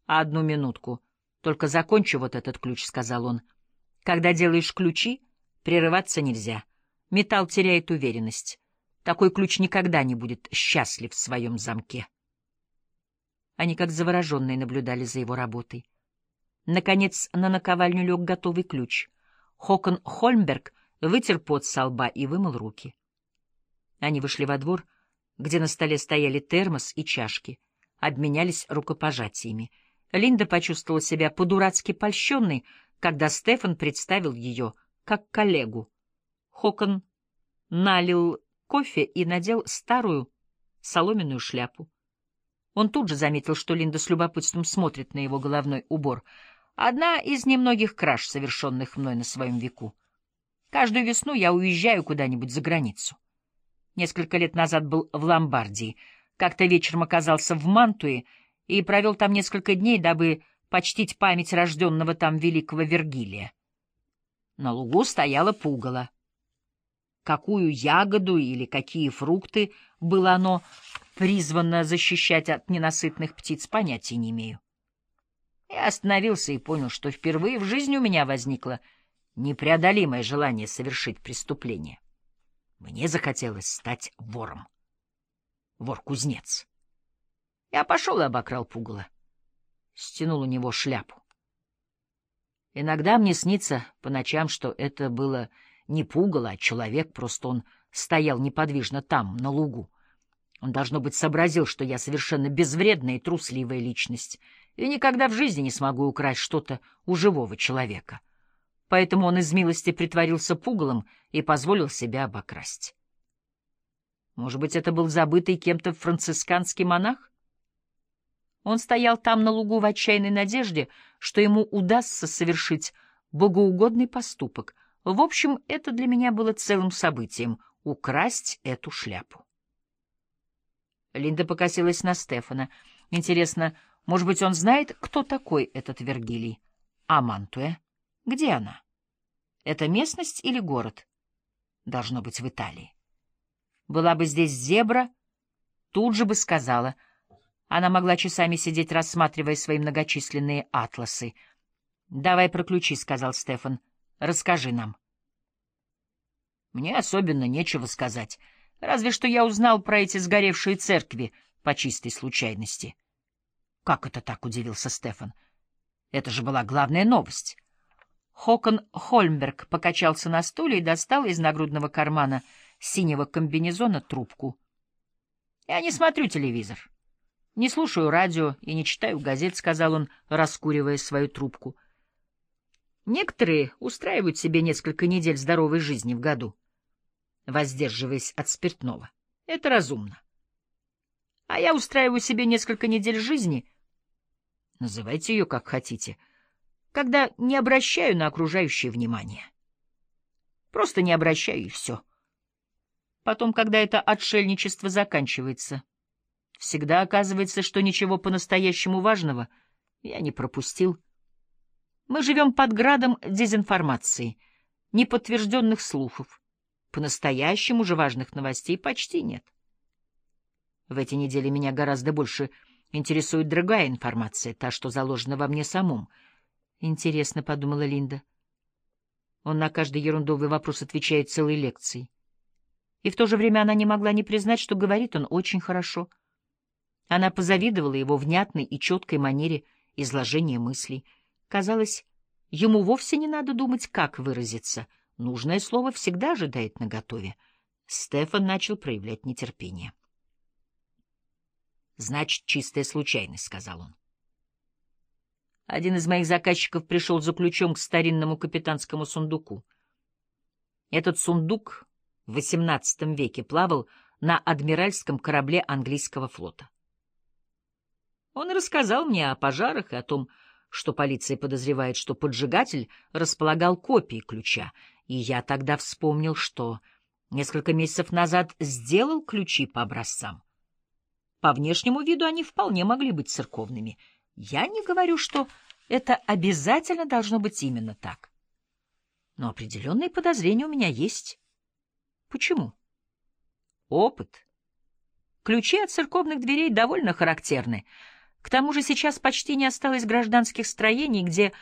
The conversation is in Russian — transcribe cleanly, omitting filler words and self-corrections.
«Одну минутку. Только закончу вот этот ключ», — сказал он. «Когда делаешь ключи, прерываться нельзя. Металл теряет уверенность. Такой ключ никогда не будет счастлив в своем замке». Они как завороженные наблюдали за его работой. Наконец на наковальню лег готовый ключ. Хокон Хольмберг вытер пот со лба и вымыл руки. Они вышли во двор, где на столе стояли термос и чашки, обменялись рукопожатиями. Линда почувствовала себя по-дурацки польщенной, когда Стефан представил ее как коллегу. Хокон налил кофе и надел старую соломенную шляпу. Он тут же заметил, что Линда с любопытством смотрит на его головной убор. Одна из немногих краж, совершенных мной на своем веку. Каждую весну я уезжаю куда-нибудь за границу. Несколько лет назад был в Ломбардии. Как-то вечером оказался в Мантуе и провел там несколько дней, дабы почтить память рожденного там великого Вергилия. На лугу стояло пугало. Какую ягоду или какие фрукты было оно призвано защищать от ненасытных птиц, понятия не имею. Я остановился и понял, что впервые в жизни у меня возникло непреодолимое желание совершить преступление. Мне захотелось стать вором. Вор-кузнец. Я пошел и обокрал пугало. Стянул у него шляпу. Иногда мне снится по ночам, что это было не пугало, а человек, просто он стоял неподвижно там, на лугу. Он, должно быть, сообразил, что я совершенно безвредная и трусливая личность, и никогда в жизни не смогу украсть что-то у живого человека. Поэтому он из милости притворился пугалом и позволил себя обокрасть. Может быть, это был забытый кем-то францисканский монах? Он стоял там на лугу в отчаянной надежде, что ему удастся совершить богоугодный поступок. В общем, это для меня было целым событием — украсть эту шляпу. Линда покосилась на Стефана. Интересно, может быть, он знает, кто такой этот Вергилий? А Мантуя? Где она? Это местность или город? Должно быть, в Италии. Была бы здесь зебра, тут же бы сказала. Она могла часами сидеть, рассматривая свои многочисленные атласы. — Давай про ключи, — сказал Стефан. — Расскажи нам. Мне особенно нечего сказать. Разве что я узнал про эти сгоревшие церкви по чистой случайности. — Как это так? — удивился Стефан. — Это же была главная новость. Хокон Хольмберг покачался на стуле и достал из нагрудного кармана синего комбинезона трубку. — Я не смотрю телевизор, не слушаю радио и не читаю газет, — сказал он, раскуривая свою трубку. Некоторые устраивают себе несколько недель здоровой жизни в году, воздерживаясь от спиртного. Это разумно. А я устраиваю себе несколько недель жизни, называйте ее как хотите, когда не обращаю на окружающее внимание. Просто не обращаю, и все. Потом, когда это отшельничество заканчивается, всегда оказывается, что ничего по-настоящему важного я не пропустил. Мы живем под градом дезинформации, неподтвержденных слухов. По-настоящему же важных новостей почти нет. В эти недели меня гораздо больше интересует другая информация, та, что заложена во мне самом. Интересно, — подумала Линда. Он на каждый ерундовый вопрос отвечает целой лекцией. И в то же время она не могла не признать, что говорит он очень хорошо. Она позавидовала его внятной и четкой манере изложения мыслей. Казалось, ему вовсе не надо думать, как выразиться. Нужное слово всегда ожидает наготове. Стефан начал проявлять нетерпение. «Значит, чистая случайность», — сказал он. Один из моих заказчиков пришел за ключом к старинному капитанскому сундуку. Этот сундук в XVIII веке плавал на адмиральском корабле английского флота. Он рассказал мне о пожарах и о том, что полиция подозревает, что поджигатель располагал копией ключа, и я тогда вспомнил, что несколько месяцев назад сделал ключи по образцам. По внешнему виду они вполне могли быть церковными. Я не говорю, что это обязательно должно быть именно так. Но определенные подозрения у меня есть. Почему? Опыт. Ключи от церковных дверей довольно характерны. К тому же сейчас почти не осталось гражданских строений, где